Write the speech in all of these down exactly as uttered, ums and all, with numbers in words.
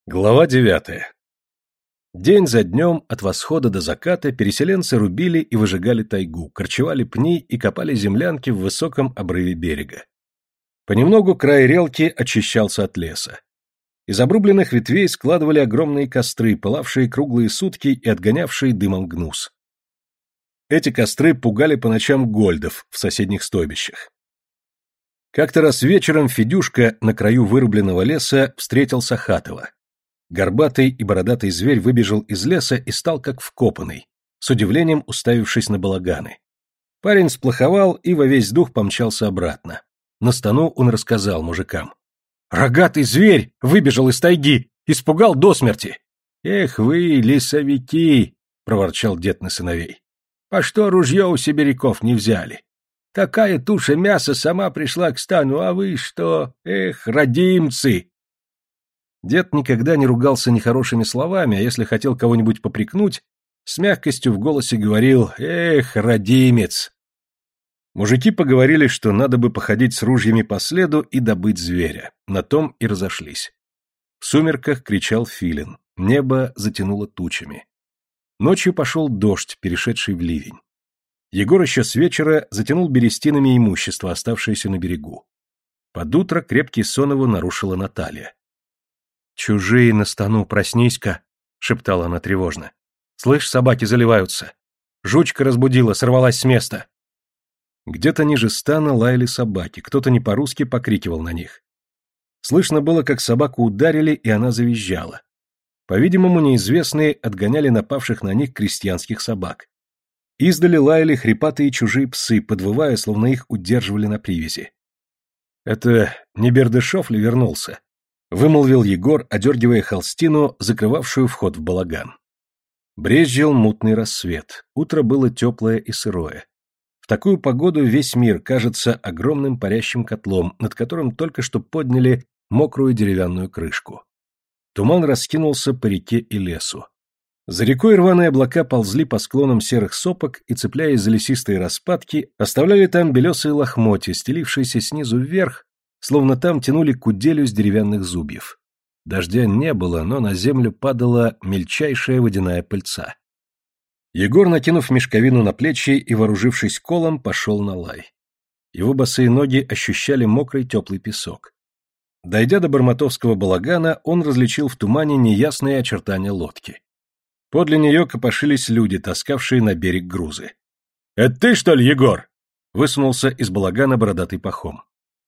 Глава девятая. День за днем, от восхода до заката, переселенцы рубили и выжигали тайгу, корчевали пни и копали землянки в высоком обрыве берега. Понемногу край релки очищался от леса. Из обрубленных ветвей складывали огромные костры, пылавшие круглые сутки и отгонявшие дымом гнус. Эти костры пугали по ночам гольдов в соседних стойбищах. Как-то раз вечером Федюшка на краю вырубленного леса встретил Сахатова. Горбатый и бородатый зверь выбежал из леса и стал как вкопанный, с удивлением уставившись на балаганы. Парень сплоховал и во весь дух помчался обратно. На стану он рассказал мужикам. «Рогатый зверь выбежал из тайги, испугал до смерти!» «Эх вы, лесовики!» — проворчал дед на сыновей. «По что ружье у сибиряков не взяли? Такая туша мяса сама пришла к стану, а вы что? Эх, родимцы!» Дед никогда не ругался нехорошими словами, а если хотел кого-нибудь попрекнуть, с мягкостью в голосе говорил «Эх, родимец!». Мужики поговорили, что надо бы походить с ружьями по следу и добыть зверя. На том и разошлись. В сумерках кричал филин, небо затянуло тучами. Ночью пошел дождь, перешедший в ливень. Егор еще с вечера затянул берестинами имущество, оставшееся на берегу. Под утро крепкий сон его нарушила Наталья. «Чужие на стану, проснись-ка!» — шептала она тревожно. «Слышь, собаки заливаются! Жучка разбудила, сорвалась с места!» Где-то ниже стана лаяли собаки, кто-то не по-русски покрикивал на них. Слышно было, как собаку ударили, и она завизжала. По-видимому, неизвестные отгоняли напавших на них крестьянских собак. Издали лаяли хрипатые чужие псы, подвывая, словно их удерживали на привязи. «Это не Бердышев ли вернулся?» — вымолвил Егор, одергивая холстину, закрывавшую вход в балаган. Брезжил мутный рассвет, утро было теплое и сырое. В такую погоду весь мир кажется огромным парящим котлом, над которым только что подняли мокрую деревянную крышку. Туман раскинулся по реке и лесу. За рекой рваные облака ползли по склонам серых сопок и, цепляясь за лесистые распадки, оставляли там белесые лохмотья, стелившиеся снизу вверх, словно там тянули куделю с деревянных зубьев. Дождя не было, но на землю падала мельчайшая водяная пыльца. Егор, накинув мешковину на плечи и вооружившись колом, пошел на лай. Его босые ноги ощущали мокрый теплый песок. Дойдя до Барматовского балагана, он различил в тумане неясные очертания лодки. Подле нее копошились люди, таскавшие на берег грузы. «Это ты, что ли, Егор?» — высунулся из балагана бородатый Пахом.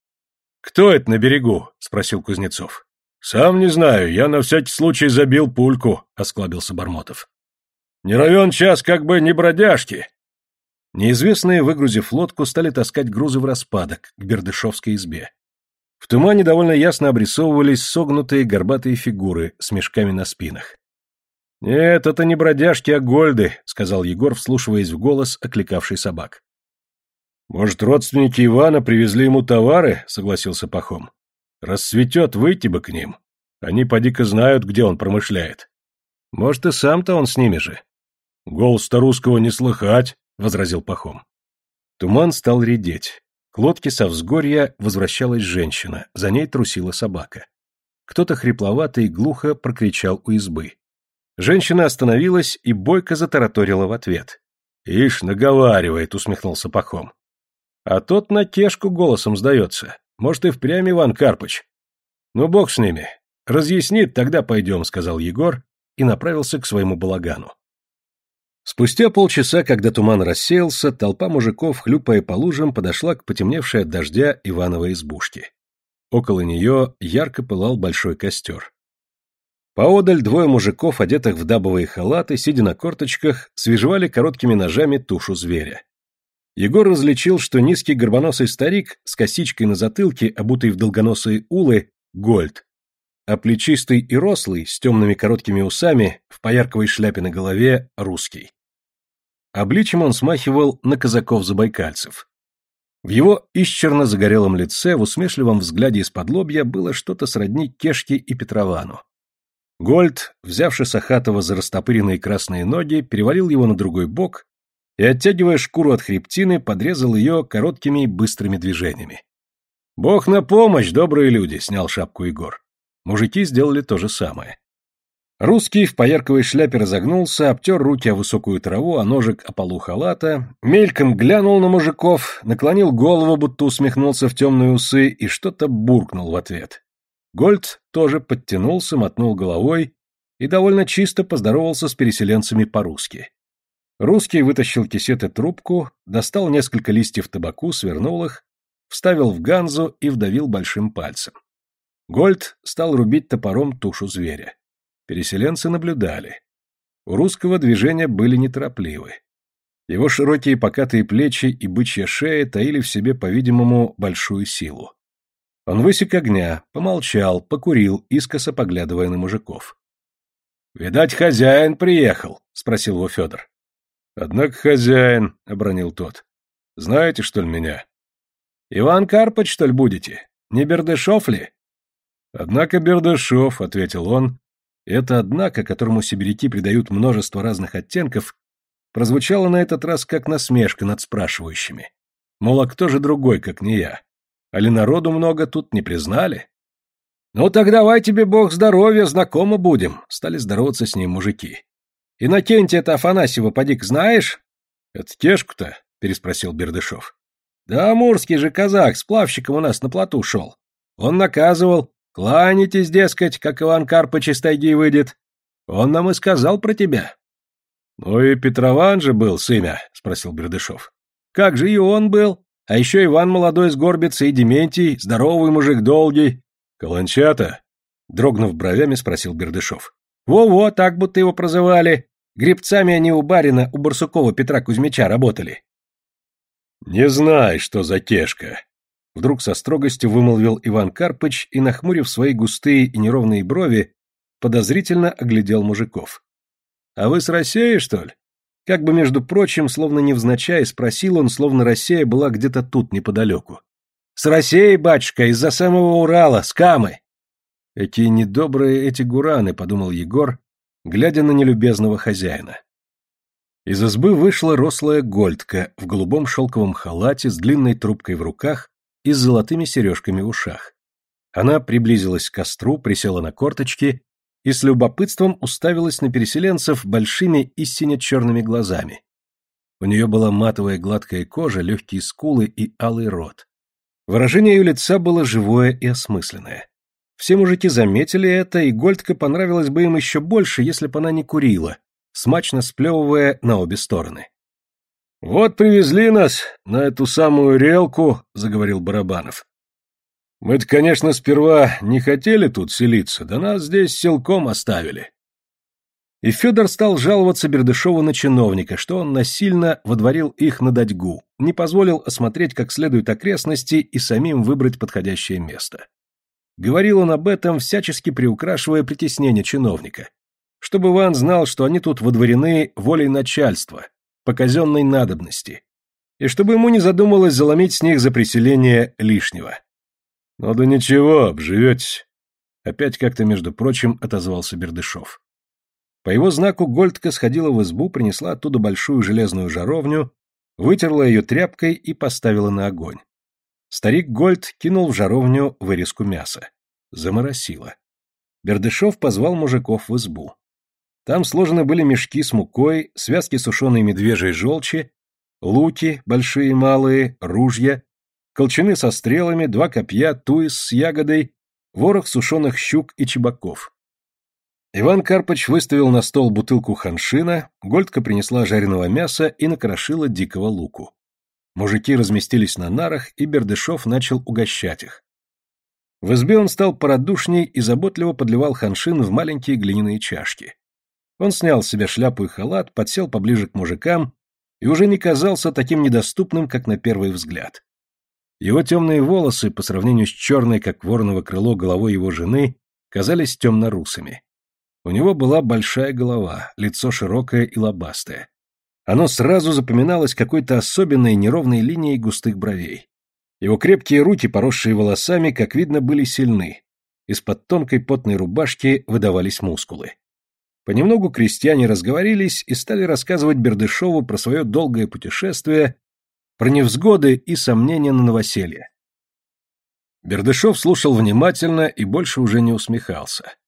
«Кто это на берегу?» — спросил Кузнецов. «Сам не знаю, я на всякий случай забил пульку», — осклабился Бармотов. «Не равен час, как бы не бродяжки». Неизвестные, выгрузив лодку, стали таскать грузы в распадок, к Бердышевской избе. В тумане довольно ясно обрисовывались согнутые горбатые фигуры с мешками на спинах. «Нет, это не бродяжки, а гольды», — сказал Егор, вслушиваясь в голос окликавший собак. «Может, родственники Ивана привезли ему товары?» — согласился Пахом. «Рассветет, выйти бы к ним. Они поди-ка знают, где он промышляет». «Может, и сам-то он с ними же». «Голос-то русского не слыхать», — возразил Пахом. Туман стал редеть. К лодке со взгорья возвращалась женщина, за ней трусила собака. Кто-то хрипловато и глухо прокричал у избы. Женщина остановилась и бойко затараторила в ответ. «Ишь, наговаривает», — усмехнулся Пахом. А тот на кешку голосом сдается. Может, и впрямь Иван Карпыч. Ну, бог с ними. Разъяснит, тогда пойдем, — сказал Егор и направился к своему балагану. Спустя полчаса, когда туман рассеялся, толпа мужиков, хлюпая по лужам, подошла к потемневшей от дождя Ивановой избушке. Около нее ярко пылал большой костер. Поодаль двое мужиков, одетых в дабовые халаты, сидя на корточках, свежевали короткими ножами тушу зверя. Егор различил, что низкий горбоносый старик с косичкой на затылке, обутый в долгоносые улы, — Гольд, а плечистый и рослый, с темными короткими усами, в поярковой шляпе на голове, — русский. Обличьем он смахивал на казаков-забайкальцев. В его исчерно загорелом лице, в усмешливом взгляде из-под лобья было что-то сродни Кешке и Петровану. Гольд, взявши Сахатова за растопыренные красные ноги, перевалил его на другой бок и, оттягивая шкуру от хребтины, подрезал ее короткими и быстрыми движениями. «Бог на помощь, добрые люди!» — снял шапку Егор. Мужики сделали то же самое. Русский в поярковой шляпе разогнулся, обтер руки о высокую траву, а ножик о полу халата, мельком глянул на мужиков, наклонил голову, будто усмехнулся в темные усы и что-то буркнул в ответ. Гольд тоже подтянулся, мотнул головой и довольно чисто поздоровался с переселенцами по-русски. Русский вытащил кисет и трубку, достал несколько листьев табаку, свернул их, вставил в ганзу и вдавил большим пальцем. Гольд стал рубить топором тушу зверя. Переселенцы наблюдали. У русского движения были неторопливы. Его широкие покатые плечи и бычья шея таили в себе, по-видимому, большую силу. Он высек огня, помолчал, покурил, искоса поглядывая на мужиков. — Видать, хозяин приехал? — спросил его Федор. — Однако хозяин, — обронил тот. — Знаете, что ли, меня? — Иван Карпыч, что ли, будете? Не Бердышев ли? — Однако Бердышев, — ответил он. И это «однако», которому сибиряки придают множество разных оттенков, прозвучало на этот раз как насмешка над спрашивающими. Мол, а кто же другой, как не я? Али народу много тут не признали? Ну так давай тебе бог здоровья, знакомы будем, стали здороваться с ним мужики. Иннокентия-то Афанасьева поди-ка знаешь? Это Тешку-то? Переспросил Бердышев. Да, амурский же казак, с плавщиком у нас на плоту шел. Он наказывал: кланяйтесь, дескать, как Иван Карпыч из тайги выйдет. Он нам и сказал про тебя. — Ну и Петрован же был, сымя, — спросил Бердышев. — Как же и он был. А еще Иван молодой с Горбицы и Дементий, здоровый мужик, долгий. — Каланчата? — дрогнув бровями, спросил Бердышев. Во — Во-во, так будто его прозывали. Гребцами они у барина, у Барсукова Петра Кузьмича работали. — Не знай, что за Тешка. Вдруг со строгостью вымолвил Иван Карпыч и, нахмурив свои густые и неровные брови, подозрительно оглядел мужиков. — А вы с Россией, что ли? Как бы, между прочим, словно невзначай, спросил он, словно Россия была где-то тут, неподалеку. — С Россией, батюшка, из-за самого Урала, с Камы. — Какие недобрые эти гураны, — подумал Егор, глядя на нелюбезного хозяина. Из избы вышла рослая гольдка в голубом шелковом халате с длинной трубкой в руках и с золотыми сережками в ушах. Она приблизилась к костру, присела на корточки и с любопытством уставилась на переселенцев большими истинно черными глазами. У нее была матовая гладкая кожа, легкие скулы и алый рот. Выражение ее лица было живое и осмысленное. Все мужики заметили это, и гольдка понравилась бы им еще больше, если бы она не курила, смачно сплевывая на обе стороны. — Вот привезли нас на эту самую релку, — заговорил Барабанов. — Мы-то, конечно, сперва не хотели тут селиться, да нас здесь силком оставили. И Федор стал жаловаться Бердышеву на чиновника, что он насильно водворил их на датьгу, не позволил осмотреть как следует окрестности и самим выбрать подходящее место. Говорил он об этом, всячески приукрашивая притеснение чиновника, чтобы Иван знал, что они тут водворены волей начальства, по казенной надобности, и чтобы ему не задумалось заломить с них за приселение лишнего. — Ну да ничего, обживетесь. Опять как-то, между прочим, отозвался Бердышев. По его знаку гольдка сходила в избу, принесла оттуда большую железную жаровню, вытерла ее тряпкой и поставила на огонь. Старик Гольд кинул в жаровню вырезку мяса. Заморосило. Бердышев позвал мужиков в избу. Там сложены были мешки с мукой, связки сушеной медвежьей желчи, луки, большие и малые, ружья, колчаны со стрелами, два копья, туис с ягодой, ворох сушеных щук и чебаков. Иван Карпыч выставил на стол бутылку ханшина, гольдка принесла жареного мяса и накрошила дикого луку. Мужики разместились на нарах, и Бердышев начал угощать их. В избе он стал порадушней и заботливо подливал ханшин в маленькие глиняные чашки. Он снял с себя шляпу и халат, подсел поближе к мужикам и уже не казался таким недоступным, как на первый взгляд. Его темные волосы, по сравнению с черной, как вороново крыло, головой его жены, казались темно-русыми. У него была большая голова, лицо широкое и лобастое. Оно сразу запоминалось какой-то особенной неровной линией густых бровей. Его крепкие руки, поросшие волосами, как видно, были сильны. Из-под тонкой потной рубашки выдавались мускулы. Понемногу крестьяне разговорились и стали рассказывать Бердышеву про свое долгое путешествие, про невзгоды и сомнения на новоселье. Бердышев слушал внимательно и больше уже не усмехался.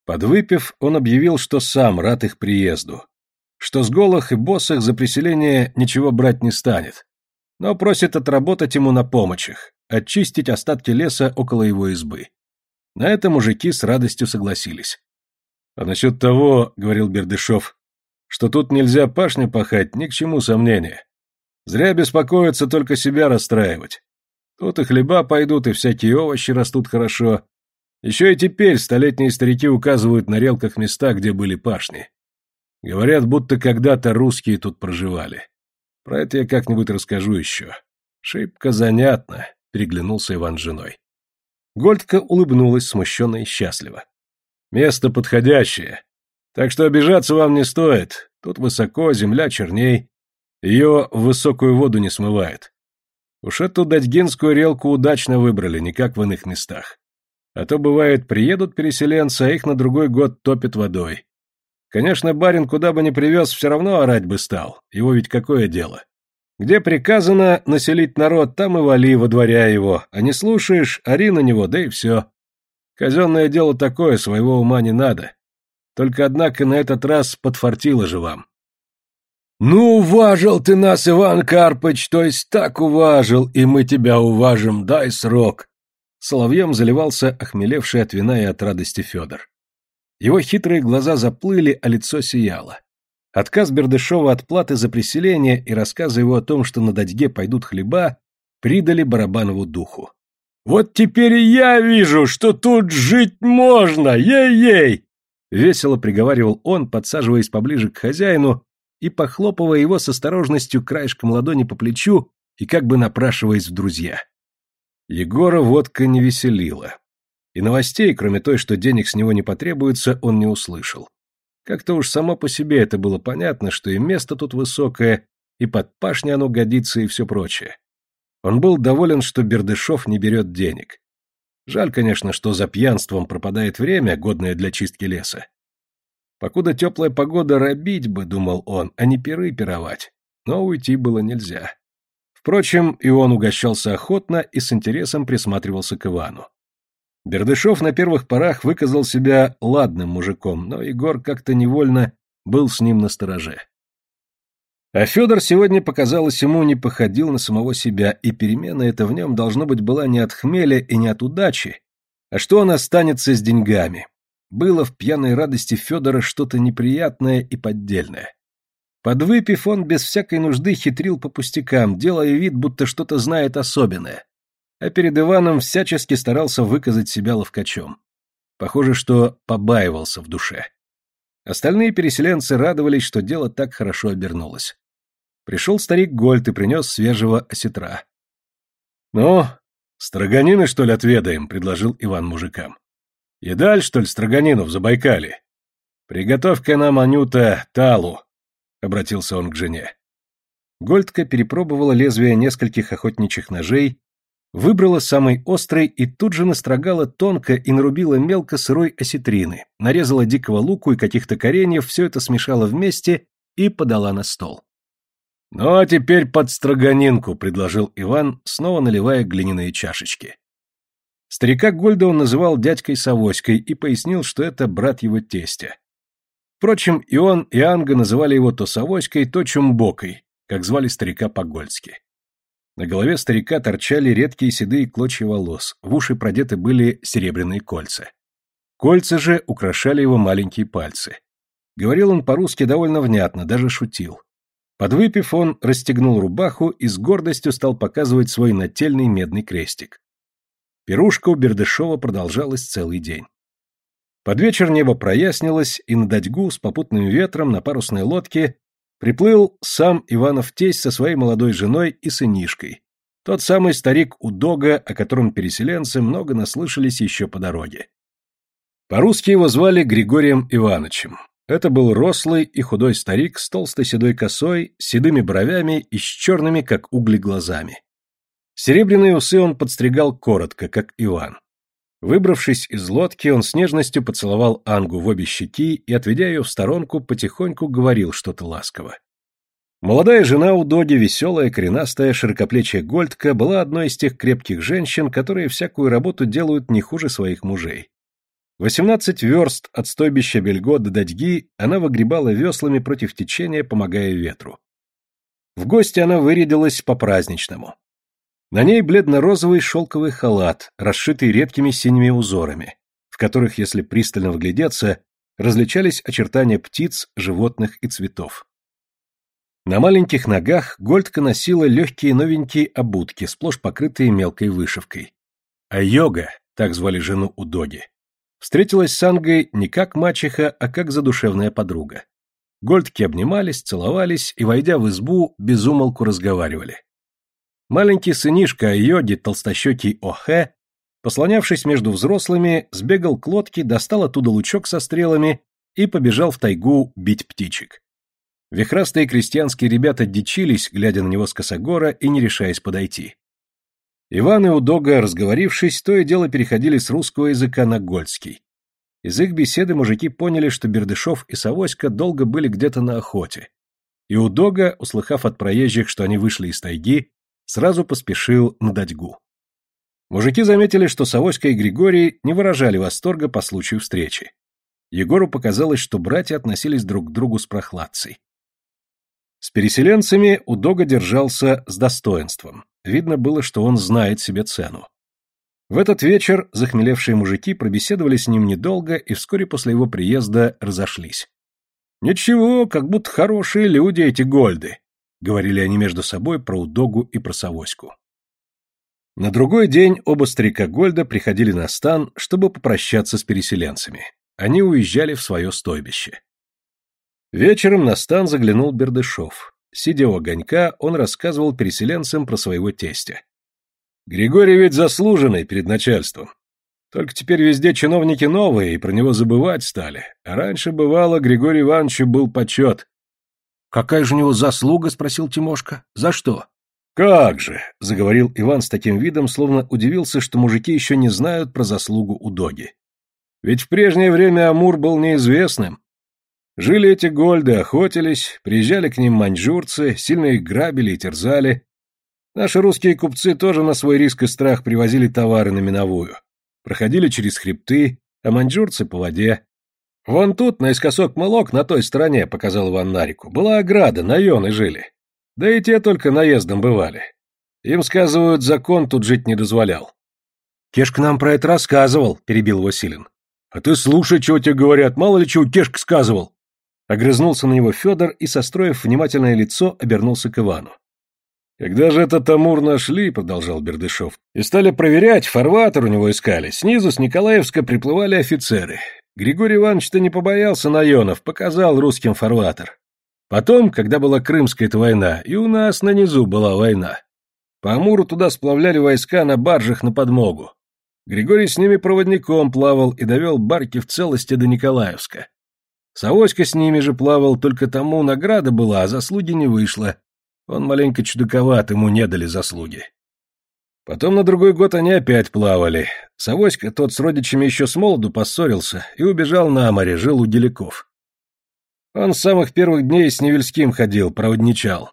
Подвыпив, он объявил, что сам рад их приезду, что с голых и босых за приселение ничего брать не станет, но просит отработать ему на помощях, очистить остатки леса около его избы. На это мужики с радостью согласились. — А насчет того, — говорил Бердышев, — что тут нельзя пашню пахать, ни к чему сомнения. Зря беспокоиться, только себя расстраивать. Тут и хлеба пойдут, и всякие овощи растут хорошо. Еще и теперь столетние старики указывают на релках места, где были пашни. Говорят, будто когда-то русские тут проживали. Про это я как-нибудь расскажу еще. Шибко занятно, — переглянулся Иван с женой. Гольдка улыбнулась, смущенно и счастливо. Место подходящее. Так что обижаться вам не стоит. Тут высоко, земля черней. Ее в высокую воду не смывает. Уж эту датьгинскую релку удачно выбрали, не как в иных местах. А то, бывает, приедут переселенцы, а их на другой год топят водой. Конечно, барин куда бы ни привез, все равно орать бы стал. Его ведь какое дело? Где приказано населить народ, там и вали, водворяя его. А не слушаешь, ори на него, да и все. Казенное дело такое, своего ума не надо. Только, однако, на этот раз подфартило же вам. «Ну, уважил ты нас, Иван Карпыч, то есть так уважил, и мы тебя уважим, дай срок!» Соловьем заливался охмелевший от вина и от радости Федор. Его хитрые глаза заплыли, а лицо сияло. Отказ Бердышева от платы за приселение и рассказы его о том, что на Дадьге пойдут хлеба, придали Барабанову духу. «Вот теперь и я вижу, что тут жить можно, ей-ей!» Весело приговаривал он, подсаживаясь поближе к хозяину и похлопывая его с осторожностью краешком ладони по плечу и как бы напрашиваясь в друзья. Егора водка не веселила. И новостей, кроме той, что денег с него не потребуется, он не услышал. Как-то уж само по себе это было понятно, что и место тут высокое, и под пашней оно годится, и все прочее. Он был доволен, что Бердышев не берет денег. Жаль, конечно, что за пьянством пропадает время, годное для чистки леса. Покуда теплая погода, робить бы, думал он, а не пиры пировать. Но уйти было нельзя. Впрочем, и он угощался охотно и с интересом присматривался к Ивану. Бердышев на первых порах выказал себя ладным мужиком, но Егор как-то невольно был с ним настороже. А Федор сегодня, показалось ему, не походил на самого себя, и перемена эта в нем, должно быть, была не от хмеля и не от удачи, а что он останется с деньгами. Было в пьяной радости Федора что-то неприятное и поддельное. Подвыпив, он без всякой нужды хитрил по пустякам, делая вид, будто что-то знает особенное, а перед Иваном всячески старался выказать себя ловкачом. Похоже, что побаивался в душе. Остальные переселенцы радовались, что дело так хорошо обернулось. Пришел старик Гольд и принес свежего осетра. — Ну, строганины, что ли, отведаем? — предложил Иван мужикам. — Едаль, что ли, строганину в Забайкале? — Приготовь-ка нам, Анюта, талу, — обратился он к жене. Гольдка перепробовала лезвие нескольких охотничьих ножей, выбрала самый острый и тут же настрогала тонко и нарубила мелко сырой осетрины, нарезала дикого луку и каких-то кореньев, все это смешала вместе и подала на стол. — Ну, а теперь под строганинку, — предложил Иван, снова наливая глиняные чашечки. Старика Гольда он называл дядькой Савоськой и пояснил, что это брат его тестя. Впрочем, и он, и Анга называли его то Савоськой, то Чумбокой, как звали старика по-гольдски. На голове старика торчали редкие седые клочья волос, в уши продеты были серебряные кольца. Кольца же украшали его маленькие пальцы. Говорил он по-русски довольно внятно, даже шутил. Подвыпив, он расстегнул рубаху и с гордостью стал показывать свой нательный медный крестик. Пирушка у Бердышева продолжалась целый день. Под вечер небо прояснилось, и на Дадьгу с попутным ветром на парусной лодке приплыл сам Иванов тесть со своей молодой женой и сынишкой, тот самый старик Удога, о котором переселенцы много наслышались еще по дороге. По-русски его звали Григорием Ивановичем. Это был рослый и худой старик с толстой седой косой, с седыми бровями и с черными, как угли, глазами. Серебряные усы он подстригал коротко, как Иван. Выбравшись из лодки, он с нежностью поцеловал Ангу в обе щеки и, отведя ее в сторонку, потихоньку говорил что-то ласково. Молодая жена Удоги, веселая, коренастая, широкоплечья Гольдка, была одной из тех крепких женщин, которые всякую работу делают не хуже своих мужей. Восемнадцать верст от стойбища Бельго до Дадьги она выгребала веслами против течения, помогая ветру. В гости она вырядилась по-праздничному. На ней бледно-розовый шелковый халат, расшитый редкими синими узорами, в которых, если пристально вглядеться, различались очертания птиц, животных и цветов. На маленьких ногах Гольдка носила легкие новенькие обутки, сплошь покрытые мелкой вышивкой. А Йога, так звали жену Удоги, встретилась с Ангой не как мачеха, а как задушевная подруга. Гольдки обнимались, целовались и, войдя в избу, без умолку разговаривали. Маленький сынишка Йоги, толстощекий Охе, послонявшись между взрослыми, сбегал к лодке, достал оттуда лучок со стрелами и побежал в тайгу бить птичек. Вихрастые крестьянские ребята дичились, глядя на него с косогора и не решаясь подойти. Иван и Удога, разговорившись, то и дело переходили с русского языка на гольдский. Из их беседы мужики поняли, что Бердышев и Савоська долго были где-то на охоте. И Удога, услыхав от проезжих, что они вышли из тайги, сразу поспешил на Дадьгу. Мужики заметили, что Савоська и Григорий не выражали восторга по случаю встречи. Егору показалось, что братья относились друг к другу с прохладцей. С переселенцами Удога держался с достоинством. Видно было, что он знает себе цену. В этот вечер захмелевшие мужики пробеседовали с ним недолго и вскоре после его приезда разошлись. «Ничего, как будто хорошие люди эти гольды», — говорили они между собой про Удогу и про Савоську. На другой день оба старика Гольда приходили на стан, чтобы попрощаться с переселенцами. Они уезжали в свое стойбище. Вечером на стан заглянул Бердышев. Сидя у огонька, он рассказывал переселенцам про своего тестя. «Григорий ведь заслуженный перед начальством. Только теперь везде чиновники новые, и про него забывать стали. А раньше, бывало, Григорию Ивановичу был почет». «Какая же у него заслуга?» — спросил Тимошка. «За что?» «Как же!» — заговорил Иван с таким видом, словно удивился, что мужики еще не знают про заслугу Удоги. «Ведь в прежнее время Амур был неизвестным. Жили эти гольды, охотились, приезжали к ним маньчжурцы, сильно их грабили и терзали. Наши русские купцы тоже на свой риск и страх привозили товары на миновую. Проходили через хребты, а маньчжурцы по воде. Вон тут, наискосок Мылок, на той стороне, показал Иван на реку, была ограда, наёны жили. Да и те только наездом бывали. Им, сказывают, закон тут жить не дозволял». «Кешка нам про это рассказывал», — перебил Василин. «А ты слушай, чего тебе говорят, мало ли чего Кешка сказывал». Огрызнулся на него Федор и, состроив внимательное лицо, обернулся к Ивану. «Когда же этот Амур нашли, — продолжал Бердышев, — и стали проверять, фарватер у него искали, снизу с Николаевска приплывали офицеры. Григорий Иванович-то не побоялся наёнов, показал русским фарватер. Потом, когда была Крымская-то война, и у нас на низу была война. По Амуру туда сплавляли войска на баржах на подмогу. Григорий с ними проводником плавал и довел барки в целости до Николаевска. Савоська с ними же плавал, только тому награда была, а заслуги не вышло. Он маленько чудаковат, ему не дали заслуги. Потом на другой год они опять плавали. Савоська тот с родичами еще с молоду поссорился и убежал на море, жил у Деляков. Он с самых первых дней с Невельским ходил, проводничал.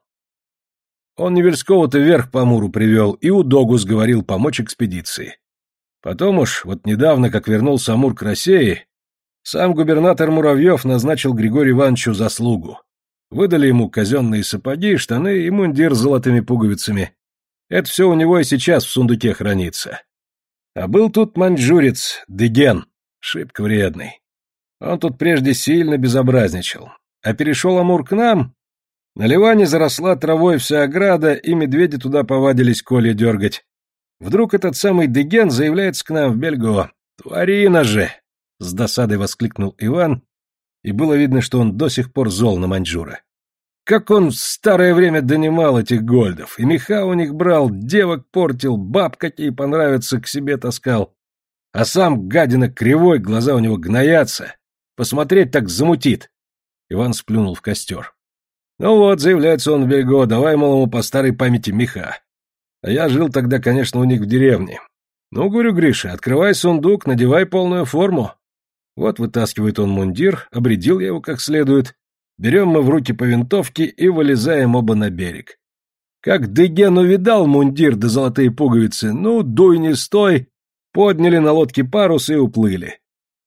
Он Невельского-то вверх по Амуру привел и Удогу сговорил помочь экспедиции. Потом уж, вот недавно, как вернулся Амур к России, сам губернатор Муравьев назначил Григорию Ивановичу заслугу. Выдали ему казенные сапоги, штаны и мундир с золотыми пуговицами. Это все у него и сейчас в сундуке хранится. А был тут маньчжурец, Деген, шибко вредный. Он тут прежде сильно безобразничал. А перешел Амур к нам, на Ливане заросла травой вся ограда, и медведи туда повадились колья дергать. Вдруг этот самый Деген заявляется к нам в Бельго. «Тварина же!» — с досадой воскликнул Иван, и было видно, что он до сих пор зол на маньчжура. Как он в старое время донимал этих гольдов, и меха у них брал, девок портил, баб какие понравятся к себе таскал. А сам гадина кривой, глаза у него гноятся. Посмотреть так замутит. Иван сплюнул в костер. Ну вот, заявляется он в Бельго, давай, мол, ему по старой памяти меха. А я жил тогда, конечно, у них в деревне. Ну, говорю, Гриша, открывай сундук, надевай полную форму. Вот вытаскивает он мундир, обрядил я его как следует. Берем мы в руки по винтовке и вылезаем оба на берег. Как Деген увидал мундир да золотые пуговицы, ну, дуй не стой, подняли на лодке парус и уплыли.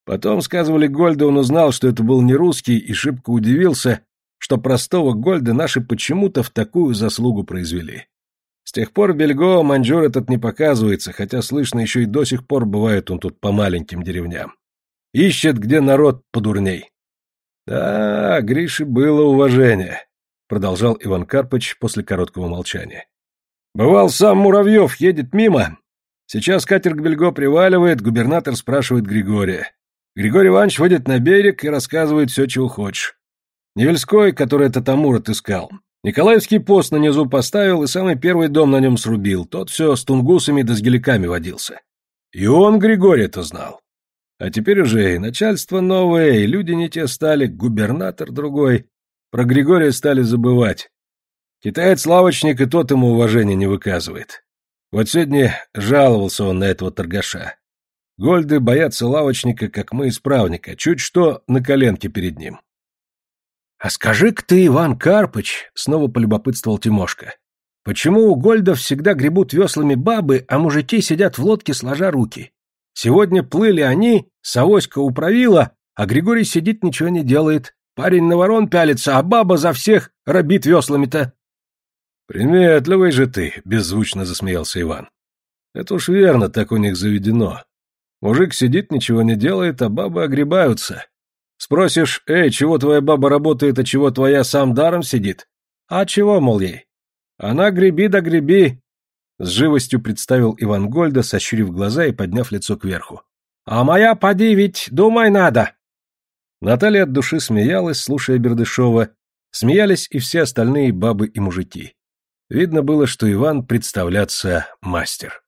Потом, сказывали, Гольда он узнал, что это был не русский, и шибко удивился, что простого Гольда наши почему-то в такую заслугу произвели. С тех пор Бельго маньчжур этот не показывается, хотя, слышно, еще и до сих пор бывает он тут по маленьким деревням. Ищет, где народ подурней. Да, Грише было уважение, продолжал Иван Карпыч после короткого молчания. Бывал сам Муравьев, едет мимо. Сейчас катер к Бельго приваливает, губернатор спрашивает Григория. Григорий Иванович выйдет на берег и рассказывает все, чего хочешь. Невельской, который этот Амур отыскал, Николаевский пост на низу поставил и самый первый дом на нем срубил, тот все с тунгусами да с геликами водился. И он Григория-то знал. А теперь уже и начальство новое, и люди не те стали, губернатор другой. Про Григория стали забывать. Китаец-лавочник и тот ему уважения не выказывает. Вот сегодня жаловался он на этого торгаша. Гольды боятся лавочника, как мы исправника, чуть что на коленке перед ним. — А скажи-ка ты, Иван Карпыч, — снова полюбопытствовал Тимошка, — почему у Гольдов всегда гребут веслами бабы, а мужики сидят в лодке сложа руки? Сегодня плыли они, Савоська управила, а Григорий сидит, ничего не делает. Парень на ворон пялится, а баба за всех робит веслами-то. — Приметливый же ты, — беззвучно засмеялся Иван. — Это уж верно, так у них заведено. Мужик сидит, ничего не делает, а бабы огребаются. Спросишь, эй, чего твоя баба работает, а чего твоя сам даром сидит? А чего, мол, ей? Она греби да греби. С живостью представил Иван Гольда, сощурив глаза и подняв лицо кверху. А моя, поди, ведь думай надо. Наталья от души смеялась, слушая Бердышева. Смеялись и все остальные бабы и мужики. Видно было, что Иван представляться мастер.